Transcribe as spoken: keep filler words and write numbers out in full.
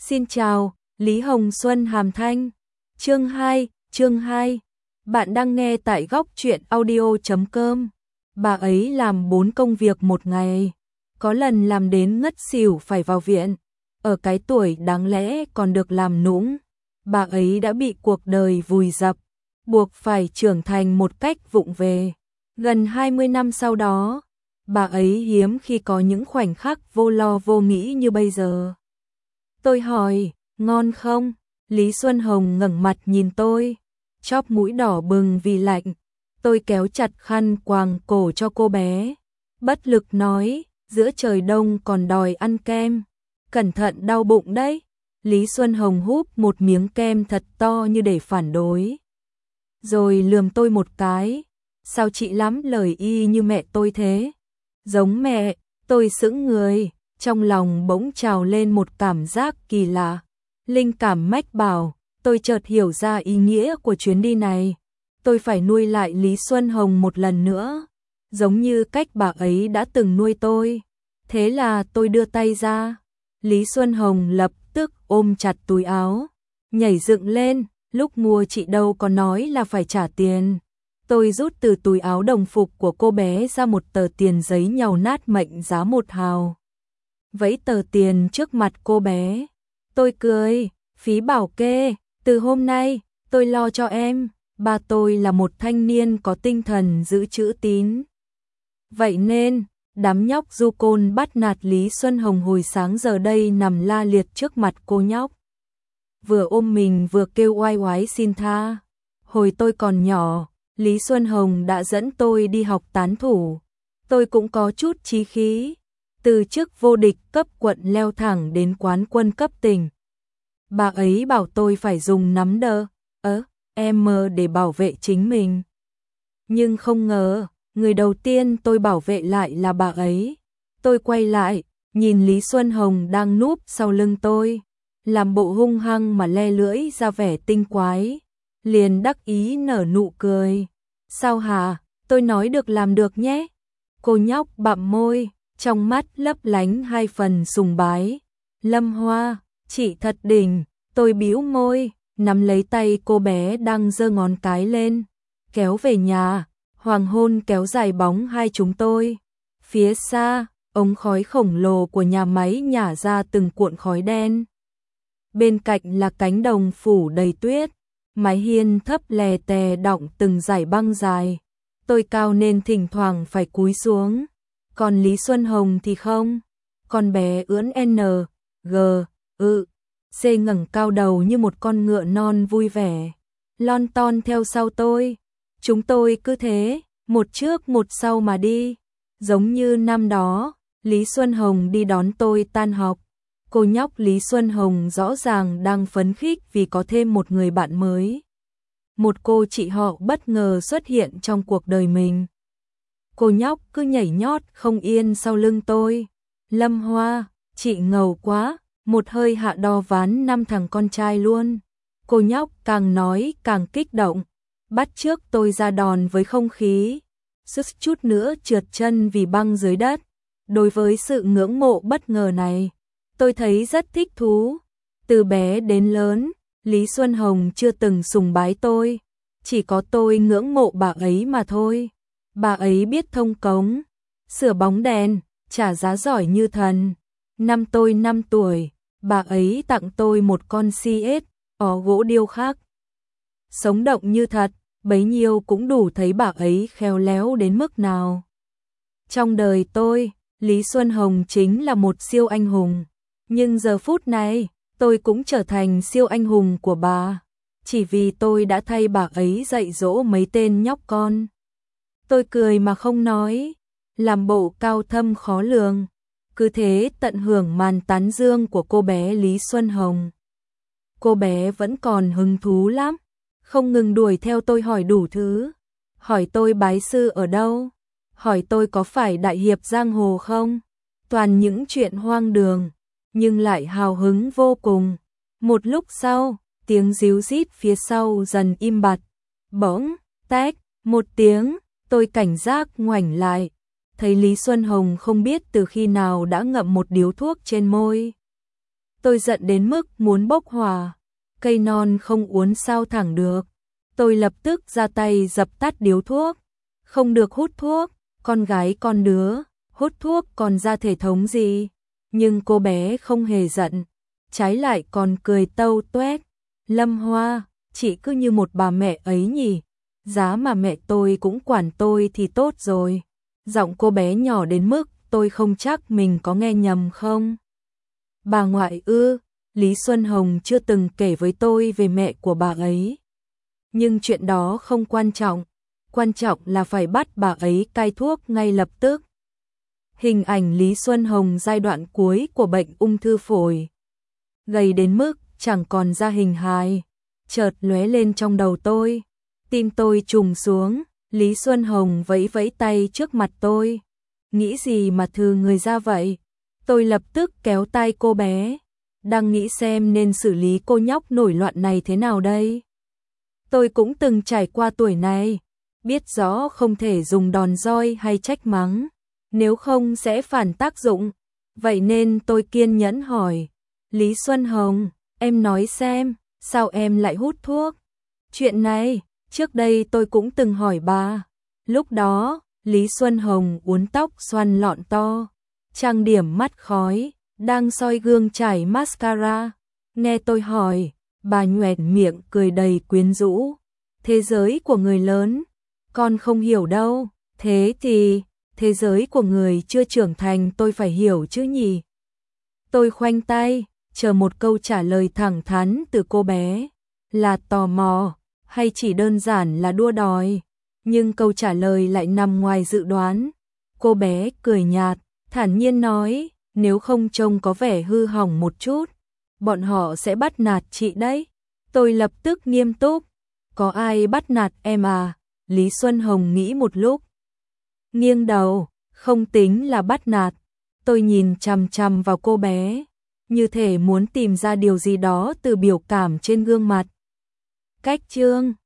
Xin chào, Lý Hồng Xuân Hàm Thanh. Chương hai, chương hai. Bạn đang nghe tại góc truyện audio chấm com. Bà ấy làm bốn công việc một ngày, có lần làm đến ngất xỉu phải vào viện. Ở cái tuổi đáng lẽ còn được làm nũng, bà ấy đã bị cuộc đời vùi dập, buộc phải trưởng thành một cách vụng về. Gần hai mươi năm sau đó, bà ấy hiếm khi có những khoảnh khắc vô lo vô nghĩ như bây giờ. Tôi hỏi, ngon không? Lý Xuân Hồng ngẩng mặt nhìn tôi, chóp mũi đỏ bừng vì lạnh. Tôi kéo chặt khăn quàng cổ cho cô bé, bất lực nói, giữa trời đông còn đòi ăn kem, cẩn thận đau bụng đấy. Lý Xuân Hồng húp một miếng kem thật to như để phản đối, rồi lườm tôi một cái. Sao chị lắm lời y như mẹ tôi thế? Giống mẹ. Tôi sững người, trong lòng bỗng trào lên một cảm giác kỳ lạ. Linh cảm mách bảo, tôi chợt hiểu ra ý nghĩa của chuyến đi này. Tôi phải nuôi lại Lý Xuân Hồng một lần nữa, giống như cách bà ấy đã từng nuôi tôi. Thế là tôi đưa tay ra. Lý Xuân Hồng lập tức ôm chặt túi áo, nhảy dựng lên. Lúc mua chị đâu có nói là phải trả tiền. Tôi rút từ túi áo đồng phục của cô bé ra một tờ tiền giấy nhàu nát mệnh giá một hào. Vẫy tờ tiền trước mặt cô bé. Tôi cười, phí bảo kê, từ hôm nay, tôi lo cho em. Ba tôi là một thanh niên có tinh thần giữ chữ tín. Vậy nên, đám nhóc du côn bắt nạt Lý Xuân Hồng hồi sáng giờ đây nằm la liệt trước mặt cô nhóc. Vừa ôm mình vừa kêu oai oái xin tha. Hồi tôi còn nhỏ, Lý Xuân Hồng đã dẫn tôi đi học tán thủ. Tôi cũng có chút chí khí, từ chức vô địch cấp quận leo thẳng đến quán quân cấp tỉnh. Bà ấy bảo tôi phải dùng nắm đỡ, ớ, em mơ để bảo vệ chính mình. Nhưng không ngờ, người đầu tiên tôi bảo vệ lại là bà ấy. Tôi quay lại, nhìn Lý Xuân Hồng đang núp sau lưng tôi, làm bộ hung hăng mà le lưỡi ra vẻ tinh quái, liền đắc ý nở nụ cười. Sao hả? Tôi nói được làm được nhé. Cô nhóc bặm môi, trong mắt lấp lánh hai phần sùng bái. Lâm Hoa, chị thật đỉnh. Tôi bĩu môi, nắm lấy tay cô bé đang giơ ngón cái lên, kéo về nhà. Hoàng hôn kéo dài bóng hai chúng tôi. Phía xa, ống khói khổng lồ của nhà máy nhả ra từng cuộn khói đen. Bên cạnh là cánh đồng phủ đầy tuyết, mái hiên thấp lè tè đọng từng dải băng dài. Tôi cao nên thỉnh thoảng phải cúi xuống, còn Lý Xuân Hồng thì không. Con bé ưỡn N, G, ự, C ngẩng cao đầu như một con ngựa non vui vẻ, lon ton theo sau tôi. Chúng tôi cứ thế, một trước một sau mà đi, giống như năm đó, Lý Xuân Hồng đi đón tôi tan học. Cô nhóc Lý Xuân Hồng rõ ràng đang phấn khích vì có thêm một người bạn mới. Một cô chị họ bất ngờ xuất hiện trong cuộc đời mình. Cô nhóc cứ nhảy nhót không yên sau lưng tôi. Lâm Hoa, chị ngầu quá, một hơi hạ đo ván năm thằng con trai luôn. Cô nhóc càng nói càng kích động, bắt chước tôi ra đòn với không khí, suýt chút nữa trượt chân vì băng dưới đất. Đối với sự ngưỡng mộ bất ngờ này, tôi thấy rất thích thú. Từ bé đến lớn, Lý Xuân Hồng chưa từng sùng bái tôi, chỉ có tôi ngưỡng mộ bà ấy mà thôi. Bà ấy biết thông cống, sửa bóng đèn, trả giá giỏi như thần. Năm tôi năm tuổi, bà ấy tặng tôi một con xê ét, ó gỗ điêu khắc, sống động như thật, bấy nhiêu cũng đủ thấy bà ấy khéo léo đến mức nào. Trong đời tôi, Lý Xuân Hồng chính là một siêu anh hùng, nhưng giờ phút này, tôi cũng trở thành siêu anh hùng của bà, chỉ vì tôi đã thay bà ấy dạy dỗ mấy tên nhóc con. Tôi cười mà không nói, làm bộ cao thâm khó lường, cứ thế tận hưởng màn tán dương của cô bé Lý Xuân Hồng. Cô bé vẫn còn hứng thú lắm, không ngừng đuổi theo tôi hỏi đủ thứ, hỏi tôi bái sư ở đâu, hỏi tôi có phải đại hiệp giang hồ không, toàn những chuyện hoang đường, nhưng lại hào hứng vô cùng. Một lúc sau, tiếng ríu rít phía sau dần im bặt, bỗng, tách, một tiếng, tôi cảnh giác ngoảnh lại, thấy Lý Xuân Hồng không biết từ khi nào đã ngậm một điếu thuốc trên môi. Tôi giận đến mức muốn bốc hỏa, cây non không uốn sao thẳng được. Tôi lập tức ra tay dập tắt điếu thuốc. Không được hút thuốc, con gái con đứa, hút thuốc còn ra thể thống gì. Nhưng cô bé không hề giận, trái lại còn cười tâu tuét. Lâm Hoa, chị cứ như một bà mẹ ấy nhỉ, giá mà mẹ tôi cũng quản tôi thì tốt rồi. Giọng cô bé nhỏ đến mức tôi không chắc mình có nghe nhầm không. Bà ngoại ư? Lý Xuân Hồng chưa từng kể với tôi về mẹ của bà ấy. Nhưng chuyện đó không quan trọng, quan trọng là phải bắt bà ấy cai thuốc ngay lập tức. Hình ảnh Lý Xuân Hồng giai đoạn cuối của bệnh ung thư phổi, gầy đến mức chẳng còn ra hình hài, chợt lóe lên trong đầu tôi. Tim tôi trùng xuống, Lý Xuân Hồng vẫy vẫy tay trước mặt tôi. Nghĩ gì mà thừ người ra vậy? Tôi lập tức kéo tay cô bé, đang nghĩ xem nên xử lý cô nhóc nổi loạn này thế nào đây. Tôi cũng từng trải qua tuổi này, biết rõ không thể dùng đòn roi hay trách mắng, nếu không sẽ phản tác dụng. Vậy nên tôi kiên nhẫn hỏi, Lý Xuân Hồng, em nói xem, sao em lại hút thuốc? Chuyện này, trước đây tôi cũng từng hỏi bà. Lúc đó, Lý Xuân Hồng uốn tóc xoăn lọn to, trang điểm mắt khói, đang soi gương chải mascara. Nghe tôi hỏi, bà nhoẻn miệng cười đầy quyến rũ. Thế giới của người lớn, con không hiểu đâu. Thế thì, thế giới của người chưa trưởng thành tôi phải hiểu chứ nhỉ? Tôi khoanh tay, chờ một câu trả lời thẳng thắn từ cô bé. Là tò mò, hay chỉ đơn giản là đua đòi? Nhưng câu trả lời lại nằm ngoài dự đoán. Cô bé cười nhạt, thản nhiên nói, nếu không trông có vẻ hư hỏng một chút, bọn họ sẽ bắt nạt chị đấy. Tôi lập tức nghiêm túc, có ai bắt nạt em à? Lý Xuân Hồng nghĩ một lúc, nghiêng đầu, không tính là bắt nạt. Tôi nhìn chằm chằm vào cô bé, như thể muốn tìm ra điều gì đó từ biểu cảm trên gương mặt. Cách chương